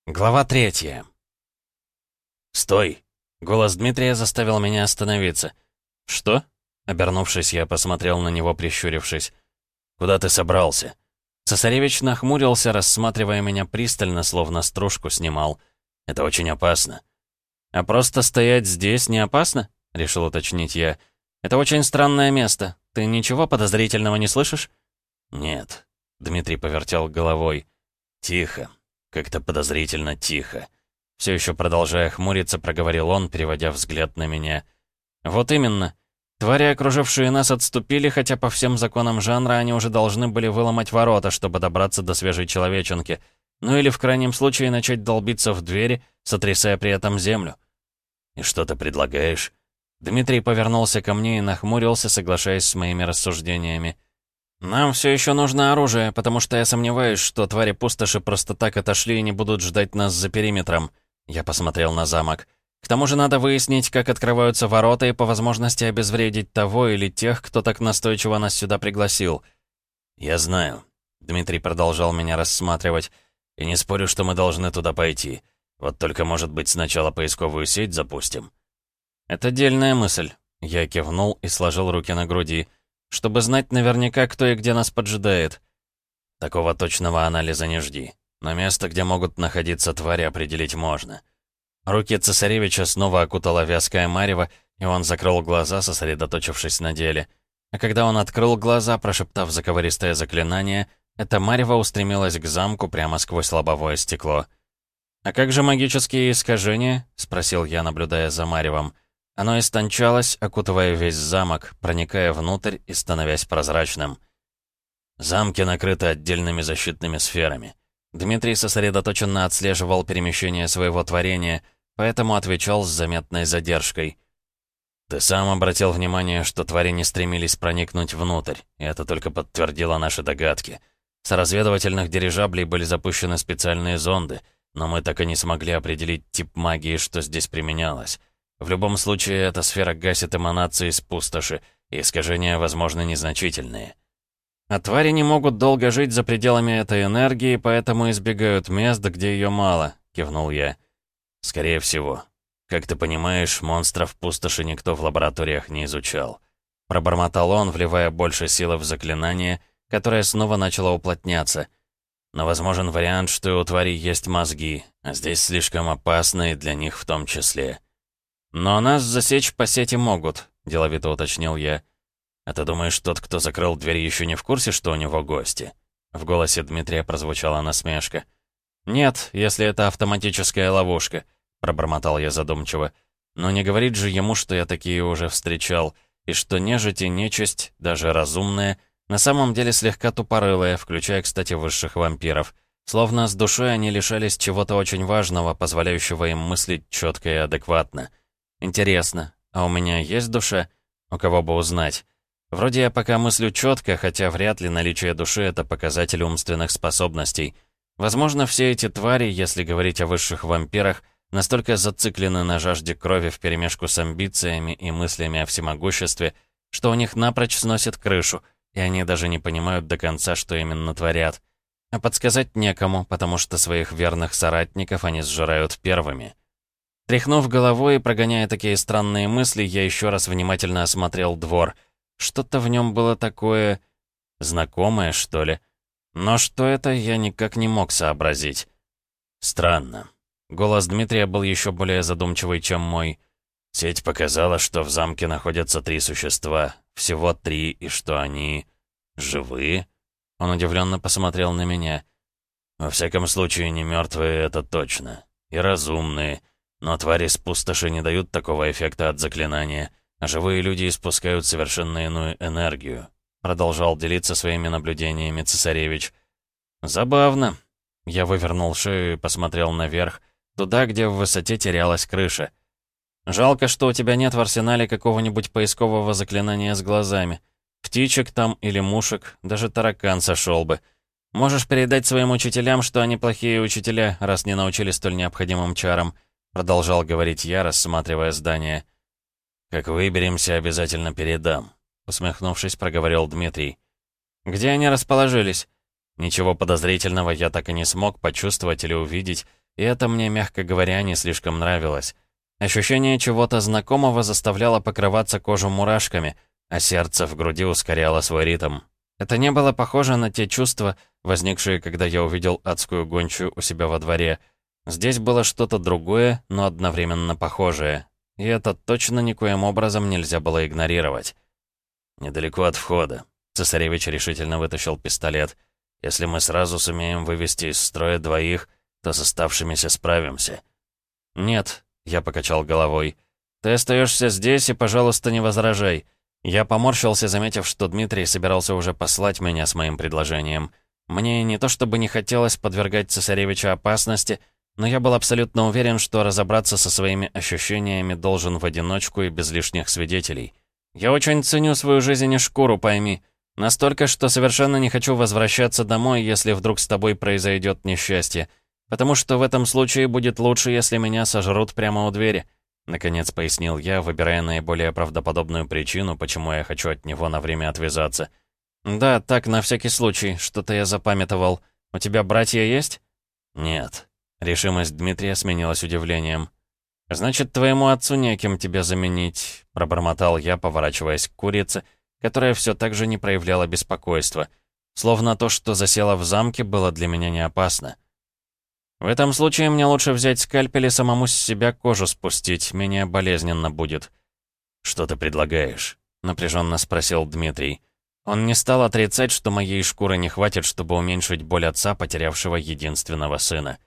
Глава 3. «Стой!» Голос Дмитрия заставил меня остановиться. «Что?» Обернувшись, я посмотрел на него, прищурившись. «Куда ты собрался?» Цесаревич нахмурился, рассматривая меня пристально, словно стружку снимал. «Это очень опасно». «А просто стоять здесь не опасно?» — решил уточнить я. «Это очень странное место. Ты ничего подозрительного не слышишь?» «Нет», — Дмитрий повертел головой. «Тихо. Как-то подозрительно тихо». Все еще продолжая хмуриться, проговорил он, переводя взгляд на меня. «Вот именно. Твари, окружившие нас, отступили, хотя по всем законам жанра они уже должны были выломать ворота, чтобы добраться до свежей человеченки. Ну или в крайнем случае начать долбиться в двери, сотрясая при этом землю». «И что ты предлагаешь?» Дмитрий повернулся ко мне и нахмурился, соглашаясь с моими рассуждениями. «Нам все еще нужно оружие, потому что я сомневаюсь, что твари пустоши просто так отошли и не будут ждать нас за периметром». Я посмотрел на замок. «К тому же надо выяснить, как открываются ворота и по возможности обезвредить того или тех, кто так настойчиво нас сюда пригласил». «Я знаю». Дмитрий продолжал меня рассматривать. «И не спорю, что мы должны туда пойти. Вот только, может быть, сначала поисковую сеть запустим?» «Это дельная мысль». Я кивнул и сложил руки на груди. «Чтобы знать наверняка, кто и где нас поджидает». «Такого точного анализа не жди. Но место, где могут находиться твари, определить можно». Руки цесаревича снова окутала вязкая марево, и он закрыл глаза, сосредоточившись на деле. А когда он открыл глаза, прошептав заковыристое заклинание, эта марево устремилась к замку прямо сквозь лобовое стекло. «А как же магические искажения?» — спросил я, наблюдая за маревом. Оно истончалось, окутывая весь замок, проникая внутрь и становясь прозрачным. Замки накрыты отдельными защитными сферами. Дмитрий сосредоточенно отслеживал перемещение своего творения, поэтому отвечал с заметной задержкой. «Ты сам обратил внимание, что твари не стремились проникнуть внутрь, и это только подтвердило наши догадки. С разведывательных дирижаблей были запущены специальные зонды, но мы так и не смогли определить тип магии, что здесь применялось. В любом случае, эта сфера гасит эманации из пустоши, и искажения, возможно, незначительные. А твари не могут долго жить за пределами этой энергии, поэтому избегают мест, где ее мало», — кивнул я. «Скорее всего. Как ты понимаешь, монстров пустоши никто в лабораториях не изучал». Пробормотал он, вливая больше силы в заклинание, которое снова начало уплотняться. «Но возможен вариант, что у тварей есть мозги, а здесь слишком опасно и для них в том числе». «Но нас засечь по сети могут», — деловито уточнил я. «А ты думаешь, тот, кто закрыл дверь, еще не в курсе, что у него гости?» В голосе Дмитрия прозвучала насмешка. «Нет, если это автоматическая ловушка», — пробормотал я задумчиво. «Но не говорит же ему, что я такие уже встречал, и что нежить и нечисть, даже разумная, на самом деле слегка тупорылая, включая, кстати, высших вампиров. Словно с душой они лишались чего-то очень важного, позволяющего им мыслить четко и адекватно. Интересно, а у меня есть душа? У кого бы узнать? Вроде я пока мыслю четко, хотя вряд ли наличие души — это показатель умственных способностей. Возможно, все эти твари, если говорить о высших вампирах, настолько зациклены на жажде крови вперемешку с амбициями и мыслями о всемогуществе, что у них напрочь сносит крышу, и они даже не понимают до конца, что именно творят. А подсказать некому, потому что своих верных соратников они сжирают первыми. Тряхнув головой и прогоняя такие странные мысли, я еще раз внимательно осмотрел двор. Что-то в нем было такое... знакомое, что ли? Но что это, я никак не мог сообразить. Странно. Голос Дмитрия был еще более задумчивый, чем мой. Сеть показала, что в замке находятся 3 существа. Всего 3, и что они... живые? Он удивленно посмотрел на меня. Во всяком случае, не мертвые, это точно. И разумные. Но твари с пустоши не дают такого эффекта от заклинания. А живые люди испускают совершенно иную энергию», — продолжал делиться своими наблюдениями цесаревич. «Забавно». Я вывернул шею и посмотрел наверх, туда, где в высоте терялась крыша. «Жалко, что у тебя нет в арсенале какого-нибудь поискового заклинания с глазами. Птичек там или мушек, даже таракан сошел бы. Можешь передать своим учителям, что они плохие учителя, раз не научили столь необходимым чарам», — продолжал говорить я, рассматривая здание. «Как выберемся, обязательно передам», — усмехнувшись, проговорил Дмитрий. «Где они расположились?» Ничего подозрительного я так и не смог почувствовать или увидеть, и это мне, мягко говоря, не слишком нравилось. Ощущение чего-то знакомого заставляло покрываться кожу мурашками, а сердце в груди ускоряло свой ритм. Это не было похоже на те чувства, возникшие, когда я увидел адскую гончую у себя во дворе. Здесь было что-то другое, но одновременно похожее. И это точно никоим образом нельзя было игнорировать. «Недалеко от входа». Цесаревич решительно вытащил пистолет. «Если мы сразу сумеем вывести из строя двоих, то с оставшимися справимся». «Нет», — я покачал головой. «Ты остаешься здесь и, пожалуйста, не возражай». Я поморщился, заметив, что Дмитрий собирался уже послать меня с моим предложением. Мне не то чтобы не хотелось подвергать цесаревича опасности, но я был абсолютно уверен, что разобраться со своими ощущениями должен в одиночку и без лишних свидетелей. Я очень ценю свою жизнь и шкуру, пойми. Настолько, что совершенно не хочу возвращаться домой, если вдруг с тобой произойдет несчастье. Потому что в этом случае будет лучше, если меня сожрут прямо у двери. Наконец пояснил я, выбирая наиболее правдоподобную причину, почему я хочу от него на время отвязаться. «Да, так, на всякий случай, что-то я запамятовал. У тебя братья есть?» «Нет». Решимость Дмитрия сменилась удивлением. «Значит, твоему отцу некем тебя заменить», — пробормотал я, поворачиваясь к курице, которая все так же не проявляла беспокойства. Словно то, что засело в замке, было для меня не опасно. «В этом случае мне лучше взять скальпель и самому с себя кожу спустить, менее болезненно будет». «Что ты предлагаешь?» — напряженно спросил Дмитрий. Он не стал отрицать, что моей шкуры не хватит, чтобы уменьшить боль отца, потерявшего единственного сына.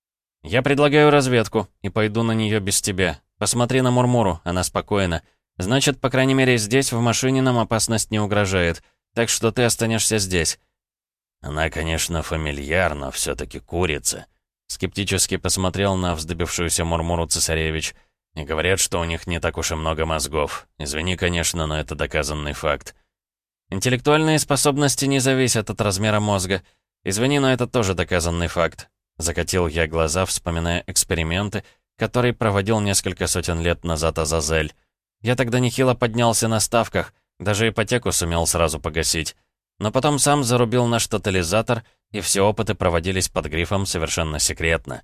«Я предлагаю разведку, и пойду на нее без тебя. Посмотри на Мурмуру, она спокойна. Значит, по крайней мере, здесь, в машине, нам опасность не угрожает. Так что ты останешься здесь». «Она, конечно, фамильяр, но все-таки курица». Скептически посмотрел на вздыбившуюся Мурмуру цесаревич. «И говорят, что у них не так уж и много мозгов. Извини, конечно, но это доказанный факт». «Интеллектуальные способности не зависят от размера мозга. Извини, но это тоже доказанный факт». Закатил я глаза, вспоминая эксперименты, который проводил несколько сотен лет назад Азазель. Я тогда нехило поднялся на ставках, даже ипотеку сумел сразу погасить. Но потом сам зарубил наш тотализатор, и все опыты проводились под грифом «совершенно секретно».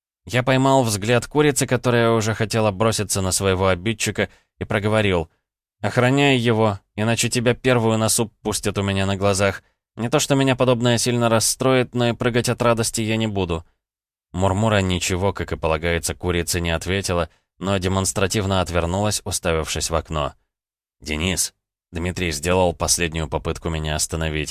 Я поймал взгляд курицы, которая уже хотела броситься на своего обидчика, и проговорил: «Охраняй его, иначе тебя первую на суп пустят у меня на глазах. Не то что меня подобное сильно расстроит, но и прыгать от радости я не буду». Мурмура ничего, как и полагается, курице не ответила, но демонстративно отвернулась, уставившись в окно. «Денис», — Дмитрий сделал последнюю попытку меня остановить.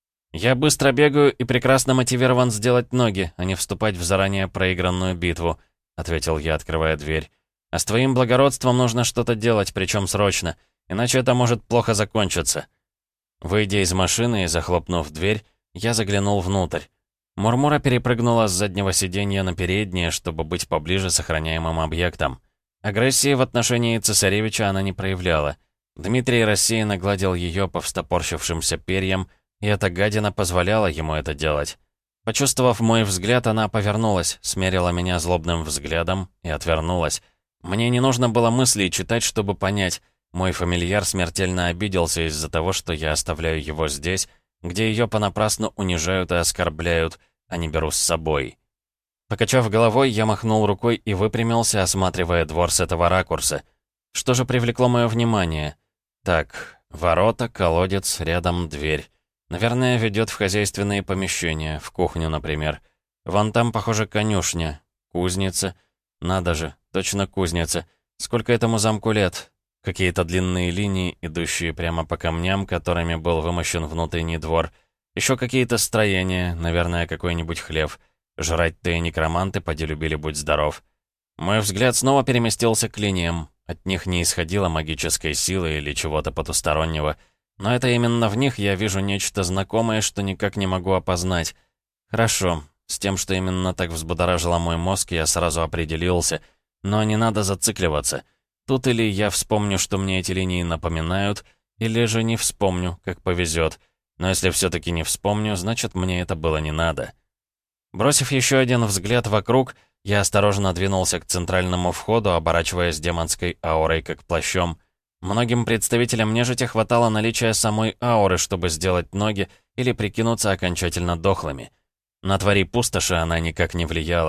«Я быстро бегаю и прекрасно мотивирован сделать ноги, а не вступать в заранее проигранную битву», — ответил я, открывая дверь. «А с твоим благородством нужно что-то делать, причем срочно, иначе это может плохо закончиться». Выйдя из машины и захлопнув дверь, я заглянул внутрь. Мурмура перепрыгнула с заднего сиденья на переднее, чтобы быть поближе с охраняемым объектом. Агрессии в отношении цесаревича она не проявляла. Дмитрий рассеянно гладил ее по встопорщившимся перьям, и эта гадина позволяла ему это делать. Почувствовав мой взгляд, она повернулась, смерила меня злобным взглядом и отвернулась. Мне не нужно было мыслей читать, чтобы понять. Мой фамильяр смертельно обиделся из-за того, что я оставляю его здесь, где ее понапрасну унижают и оскорбляют, а не беру с собой. Покачав головой, я махнул рукой и выпрямился, осматривая двор с этого ракурса. Что же привлекло мое внимание? Так, ворота, колодец, рядом дверь. Наверное, ведет в хозяйственные помещения, в кухню, например. Вон там, похоже, конюшня, кузница. Надо же, точно кузница. Сколько этому замку лет? Какие-то длинные линии, идущие прямо по камням, которыми был вымощен внутренний двор. Еще какие-то строения, наверное, какой-нибудь хлев. Жрать-то и некроманты поди любили, будь здоров. Мой взгляд снова переместился к линиям. От них не исходило магической силы или чего-то потустороннего. Но это именно в них я вижу нечто знакомое, что никак не могу опознать. Хорошо, с тем, что именно так взбудоражило мой мозг, я сразу определился. Но не надо зацикливаться. Тут или я вспомню, что мне эти линии напоминают, или же не вспомню, как повезет. Но если все-таки не вспомню, значит, мне это было не надо. Бросив еще один взгляд вокруг, я осторожно двинулся к центральному входу, оборачиваясь демонской аурой как плащом. Многим представителям нежити хватало наличия самой ауры, чтобы сделать ноги или прикинуться окончательно дохлыми. На твари пустоши она никак не влияла.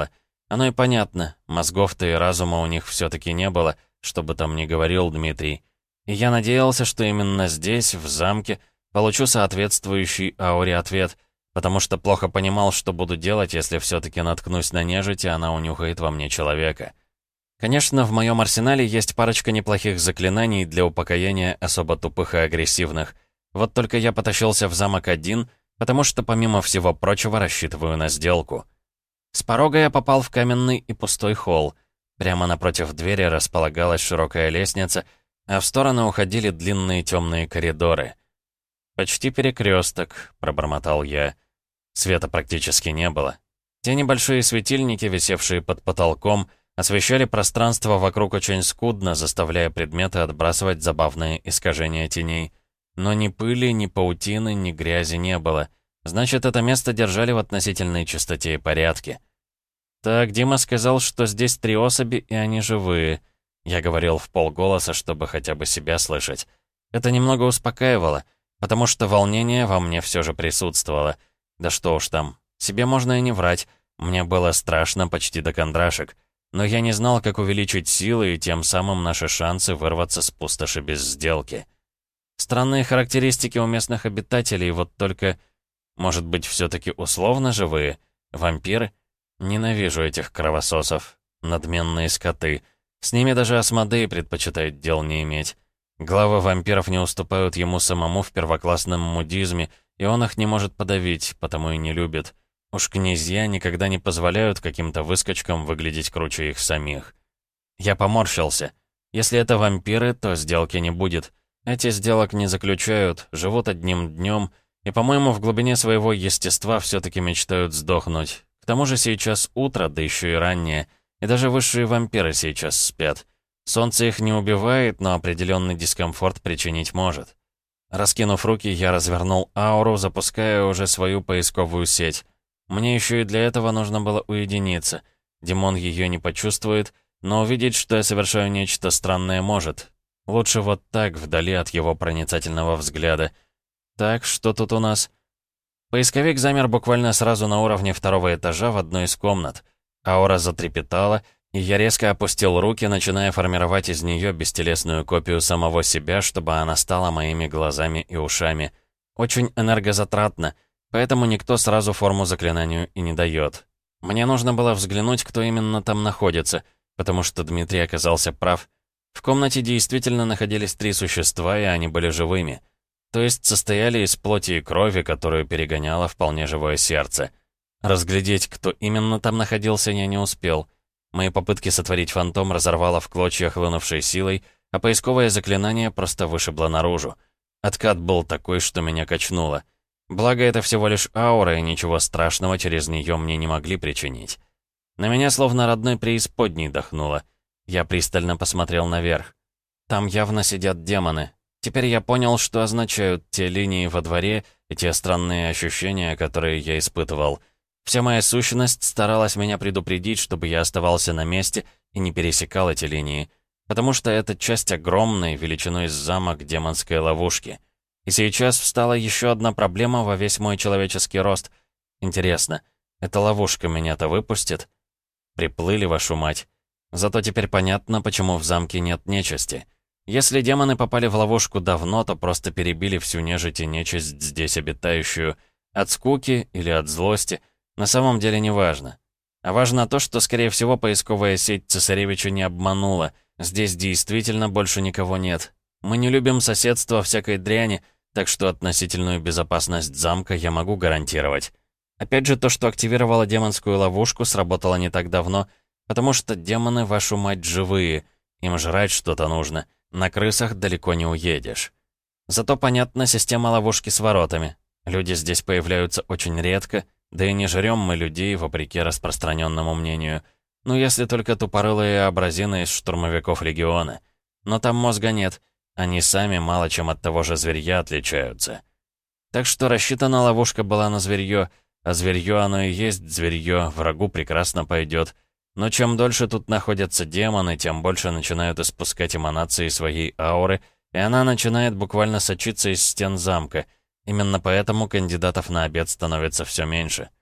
Оно и понятно, мозгов-то и разума у них все-таки не было, что бы там ни говорил Дмитрий. И я надеялся, что именно здесь, в замке, получу соответствующий ауре ответ, потому что плохо понимал, что буду делать, если все-таки наткнусь на нежить, и она унюхает во мне человека. Конечно, в моем арсенале есть парочка неплохих заклинаний для упокоения особо тупых и агрессивных. Вот только я потащился в замок один, потому что, помимо всего прочего, рассчитываю на сделку. С порога я попал в каменный и пустой холл. Прямо напротив двери располагалась широкая лестница, а в стороны уходили длинные темные коридоры. «Почти перекресток», — пробормотал я. Света практически не было. Те небольшие светильники, висевшие под потолком, освещали пространство вокруг очень скудно, заставляя предметы отбрасывать забавные искажения теней. Но ни пыли, ни паутины, ни грязи не было. Значит, это место держали в относительной чистоте и порядке. «Так, Дима сказал, что здесь 3 особи, и они живые». Я говорил вполголоса, чтобы хотя бы себя слышать. Это немного успокаивало, потому что волнение во мне все же присутствовало. Да что уж там, себе можно и не врать. Мне было страшно почти до кондрашек. Но я не знал, как увеличить силы и тем самым наши шансы вырваться с пустоши без сделки. Странные характеристики у местных обитателей, вот только... Может быть, все-таки условно живые? Вампиры? Ненавижу этих кровососов. Надменные скоты. С ними даже Асмодей предпочитает дел не иметь. Главы вампиров не уступают ему самому в первоклассном мудизме, и он их не может подавить, потому и не любит. Уж князья никогда не позволяют каким-то выскочкам выглядеть круче их самих. Я поморщился. Если это вампиры, то сделки не будет. Эти сделок не заключают, живут одним днем, и, по-моему, в глубине своего естества все-таки мечтают сдохнуть. К тому же сейчас утро, да еще и раннее, и даже высшие вампиры сейчас спят. Солнце их не убивает, но определенный дискомфорт причинить может. Раскинув руки, я развернул ауру, запуская уже свою поисковую сеть. Мне еще и для этого нужно было уединиться. Димон ее не почувствует, но увидеть, что я совершаю нечто странное, может. Лучше вот так, вдали от его проницательного взгляда. Так, что тут у нас? Поисковик замер буквально сразу на уровне 2-го этажа в одной из комнат. Аура затрепетала, и я резко опустил руки, начиная формировать из нее бестелесную копию самого себя, чтобы она стала моими глазами и ушами. Очень энергозатратно, поэтому никто сразу форму заклинанию и не дает. Мне нужно было взглянуть, кто именно там находится, потому что Дмитрий оказался прав. В комнате действительно находились 3 существа, и они были живыми. То есть состояли из плоти и крови, которую перегоняло вполне живое сердце. Разглядеть, кто именно там находился, я не успел. Мои попытки сотворить фантом разорвало в клочья хлынувшей силой, а поисковое заклинание просто вышибло наружу. Откат был такой, что меня качнуло. Благо, это всего лишь аура, и ничего страшного через нее мне не могли причинить. На меня словно родной преисподней дохнуло. Я пристально посмотрел наверх. Там явно сидят демоны. Теперь я понял, что означают те линии во дворе и те странные ощущения, которые я испытывал. Вся моя сущность старалась меня предупредить, чтобы я оставался на месте и не пересекал эти линии, потому что это часть огромной, величиной с замок демонской ловушки. И сейчас встала еще одна проблема во весь мой человеческий рост. Интересно, эта ловушка меня-то выпустит? Приплыли, вашу мать. Зато теперь понятно, почему в замке нет нечисти. Если демоны попали в ловушку давно, то просто перебили всю нежить и нечисть здесь обитающую. От скуки или от злости, на самом деле не важно. А важно то, что, скорее всего, поисковая сеть цесаревича не обманула. Здесь действительно больше никого нет. Мы не любим соседство всякой дряни, так что относительную безопасность замка я могу гарантировать. Опять же, то, что активировало демонскую ловушку, сработало не так давно, потому что демоны, вашу мать, живые. Им жрать что-то нужно. На крысах далеко не уедешь. Зато понятна система ловушки с воротами. Люди здесь появляются очень редко, да и не жрем мы людей, вопреки распространенному мнению. Ну, если только тупорылые абразины из штурмовиков Легиона. Но там мозга нет, они сами мало чем от того же зверья отличаются. Так что рассчитана ловушка была на зверье, а зверье оно и есть зверье, врагу прекрасно пойдет. Но чем дольше тут находятся демоны, тем больше начинают испускать эманации своей ауры, и она начинает буквально сочиться из стен замка. Именно поэтому кандидатов на обед становится все меньше.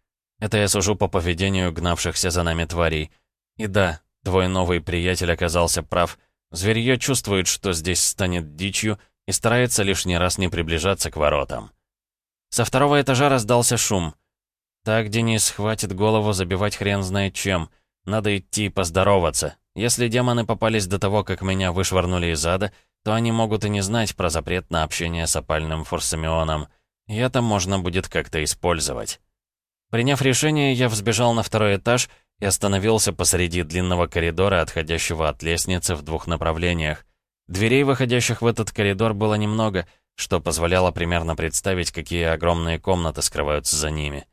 Это я сужу по поведению гнавшихся за нами тварей. И да, твой новый приятель оказался прав. Зверье чувствует, что здесь станет дичью, и старается лишний раз не приближаться к воротам. Со второго этажа раздался шум. «Так, Денис, хватит голову забивать хрен знает чем. Надо идти поздороваться. Если демоны попались до того, как меня вышвырнули из ада, то они могут и не знать про запрет на общение с опальным форсамионом. И это можно будет как-то использовать». Приняв решение, я взбежал на второй этаж и остановился посреди длинного коридора, отходящего от лестницы в двух направлениях. Дверей, выходящих в этот коридор, было немного, что позволяло примерно представить, какие огромные комнаты скрываются за ними.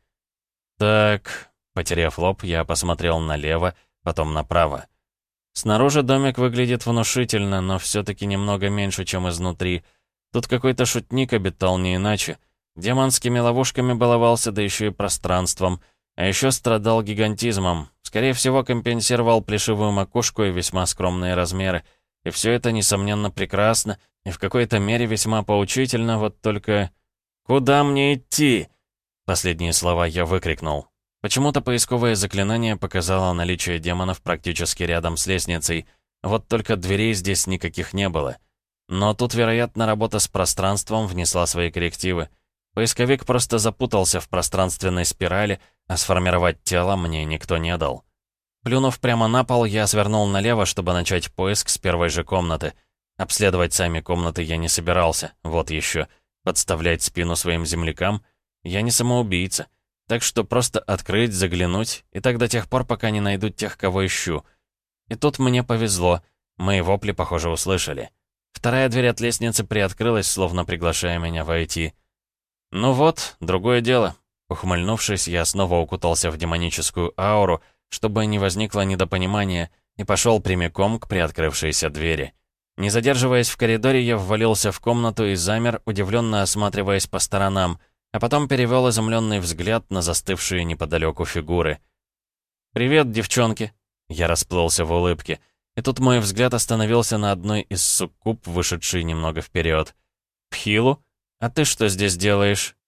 «Так...» — потеряв лоб, я посмотрел налево, потом направо. Снаружи домик выглядит внушительно, но все-таки немного меньше, чем изнутри. Тут какой-то шутник обитал не иначе. Демонскими ловушками баловался, да еще и пространством. А еще страдал гигантизмом. Скорее всего, компенсировал плешивую макушку и весьма скромные размеры. И все это, несомненно, прекрасно, и в какой-то мере весьма поучительно, вот только... «Куда мне идти?» Последние слова я выкрикнул. Почему-то поисковое заклинание показало наличие демонов практически рядом с лестницей. Вот только дверей здесь никаких не было. Но тут, вероятно, работа с пространством внесла свои коррективы. Поисковик просто запутался в пространственной спирали, а сформировать тело мне никто не дал. Плюнув прямо на пол, я свернул налево, чтобы начать поиск с первой же комнаты. Обследовать сами комнаты я не собирался, вот еще. Подставлять спину своим землякам? Я не самоубийца. Так что просто открыть, заглянуть, и так до тех пор, пока не найду тех, кого ищу. И тут мне повезло. Мои вопли, похоже, услышали. Вторая дверь от лестницы приоткрылась, словно приглашая меня войти. Ну вот, другое дело. Ухмыльнувшись, я снова укутался в демоническую ауру, чтобы не возникло недопонимания, и пошел прямиком к приоткрывшейся двери. Не задерживаясь в коридоре, я ввалился в комнату и замер, удивленно осматриваясь по сторонам, а потом перевел изумленный взгляд на застывшие неподалеку фигуры. «Привет, девчонки!» Я расплылся в улыбке, и тут мой взгляд остановился на одной из суккуб, вышедшей немного вперед. «Пхилу? А ты что здесь делаешь?»